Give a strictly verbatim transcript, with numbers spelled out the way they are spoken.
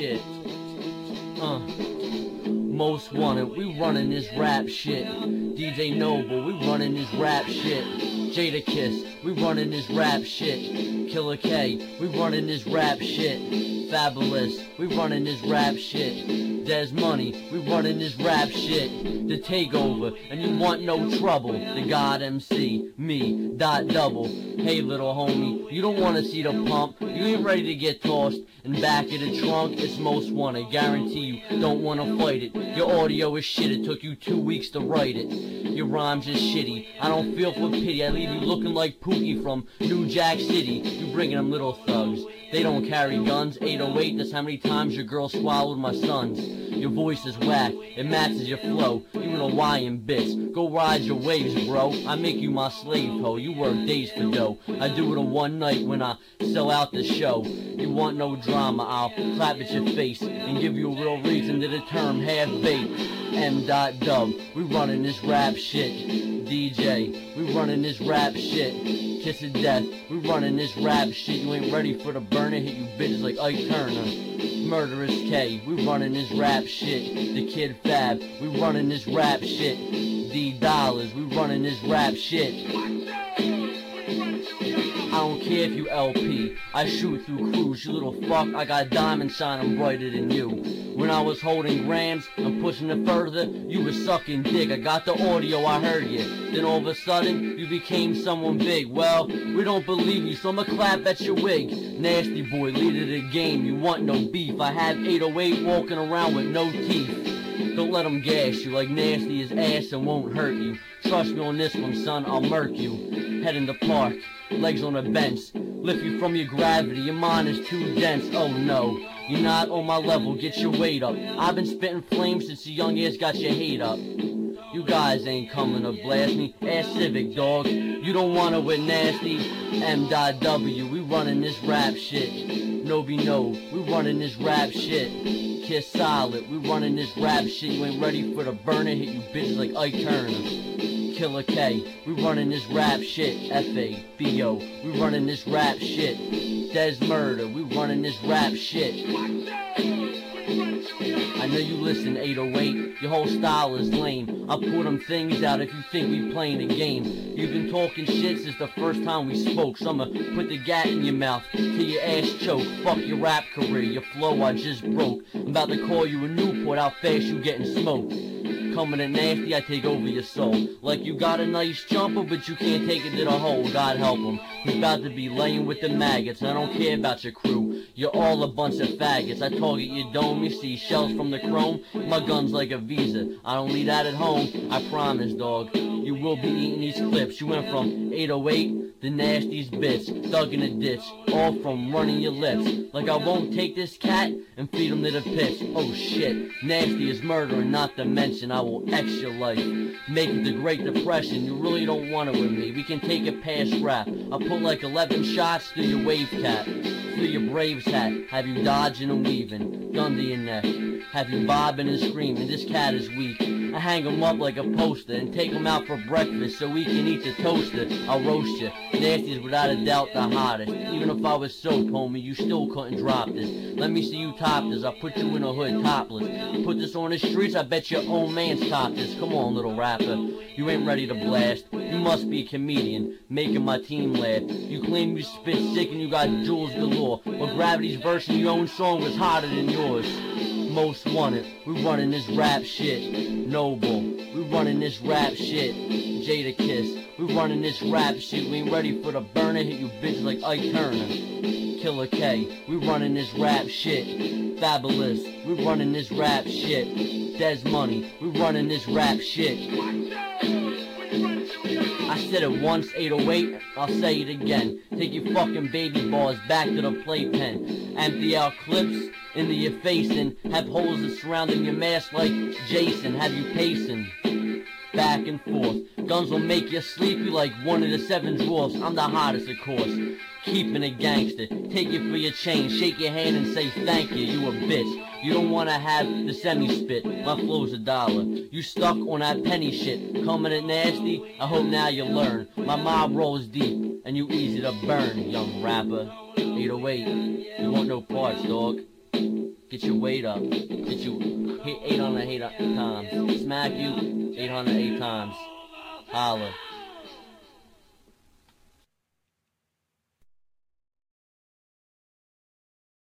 shit. Uh, Most Wanted, we running this rap shit. D J Noble, we running this rap shit. Jadakiss, we running this rap shit. Killer K, we running this rap shit. Fabulous, we running this rap shit. Des Money, we running this rap shit. The Takeover, and you want no trouble. The God M C, me, dot double. Hey little homie, you don't wanna see the pump. You ain't ready to get tossed. In back of the trunk, it's Most Wanted. Guarantee you don't wanna fight it. Your audio is shit, it took you two weeks to write it. Your rhymes is shitty, I don't feel for pity. I leave you looking like Pookie from New Jack City. You bringing them little thugs, they don't carry guns. Eight oh eight, that's how many times your girl swallowed my sons. Your voice is whack, it matches your flow. You an Hawaiian bitch, go ride your waves, bro. I make you my slave, ho, you work days for dough. I do it a one night when I sell out the show. You want no drama, I'll clap at your face and give you a real reason to the term half-baked. M. Dub, we running this rap shit. D J, we running this rap shit. Kiss of Death, we running this rap shit. You ain't ready for the burner, hit you bitches like Ike Turner. Murderous K, we running this rap shit. The Kid Fab, we running this rap shit. D Dollars, we running this rap shit. I don't care if you L P, I shoot through crews, you little fuck, I got diamonds shining brighter than you. When I was holding grams, I'm pushing it further, you was sucking dick, I got the audio, I heard you. Then all of a sudden, you became someone big. Well, we don't believe you, so I'ma clap at your wig. Nasty boy, leader of the game, you want no beef. I have eight oh eight walking around with no teeth. Don't let them gas you, like Nasty is ass and won't hurt you. Trust me on this one, son, I'll murk you. Head in the park, legs on a bench, lift you from your gravity, your mind is too dense. Oh no, you're not on my level, get your weight up. I've been spitting flames since the young ass got your hate up. You guys ain't coming to blast me, ask Civic, dog. You don't want it with Nasty. M. W, we running this rap shit. Nobi No, we running this rap shit. Kiss Solid, we running this rap shit. You ain't ready for the burner, hit you bitches like Ike Turner. Killer K, we running this rap shit. F A B O, we running this rap shit. Des Murder, we running this rap shit. I know you listen, eight oh eight, your whole style is lame. I'll pull them things out if you think we playing a game. You've been talking shit since the first time we spoke, so I'ma put the gat in your mouth till your ass choke. Fuck your rap career, your flow I just broke. I'm about to call you a Newport, how fast you getting smoked. Coming in nasty, I take over your soul. Like you got a nice jumper, but you can't take it to the hole. God help him, he's about to be laying with the maggots. I don't care about your crew, you're all a bunch of faggots. I target your dome, you see shells from the chrome. My gun's like a Visa, I don't leave that at home. I promise, dog, you will be eating these clips. You went from eight oh eight, the nastiest bits, dug in a ditch, all from running your lips. Like I won't take this cat and feed him to the pits. Oh shit, Nasty is murder and not to mention I will X your life, make it the Great Depression. You really don't want it with me, we can take it past rap. I'll put like eleven shots through your wave cap, through your Braves hat, have you dodging and weaving, gun to your neck, have you bobbing and screaming, this cat is weak. I hang him up like a poster and take him out for breakfast so we can eat the toaster. I'll roast you, Nasty's without a doubt the hottest. Even if I was soap, homie, you still couldn't drop this. Let me see you top this, I'll put you in a hood topless. Put this on the streets, I bet your own man's top this. Come on, little rapper, you ain't ready to blast. You must be a comedian, making my team laugh. You claim you spit sick and you got jewels galore, but Gravity's verse in your own song was hotter than yours. Most Wanted, we running this rap shit. Noble, we running this rap shit. Jadakiss, we running this rap shit. We ain't ready for the burner, hit you bitches like Ike Turner. Killer K, we running this rap shit. Fabulous, we running this rap shit. Des Money, we running this rap shit. I said it once, eight oh eight, I'll say it again. Take your fucking baby balls back to the playpen. Empty out clips into your face and have holes that surrounding your mask like Jason. Have you pacing back and forth. Guns will make you sleepy like one of the seven dwarfs. I'm the hottest, of course. Keeping it gangster. Take it for your chain, shake your hand and say thank you, you a bitch. You don't wanna have the semi-spit, my flow's a dollar. You stuck on that penny shit, coming in nasty, I hope now you learn. My mob rolls deep, and you easy to burn, young rapper. eight oh eight, you want no parts, dog. Get your weight up. Get you hit eight hundred eight times. Smack you eight hundred eight times. Holla.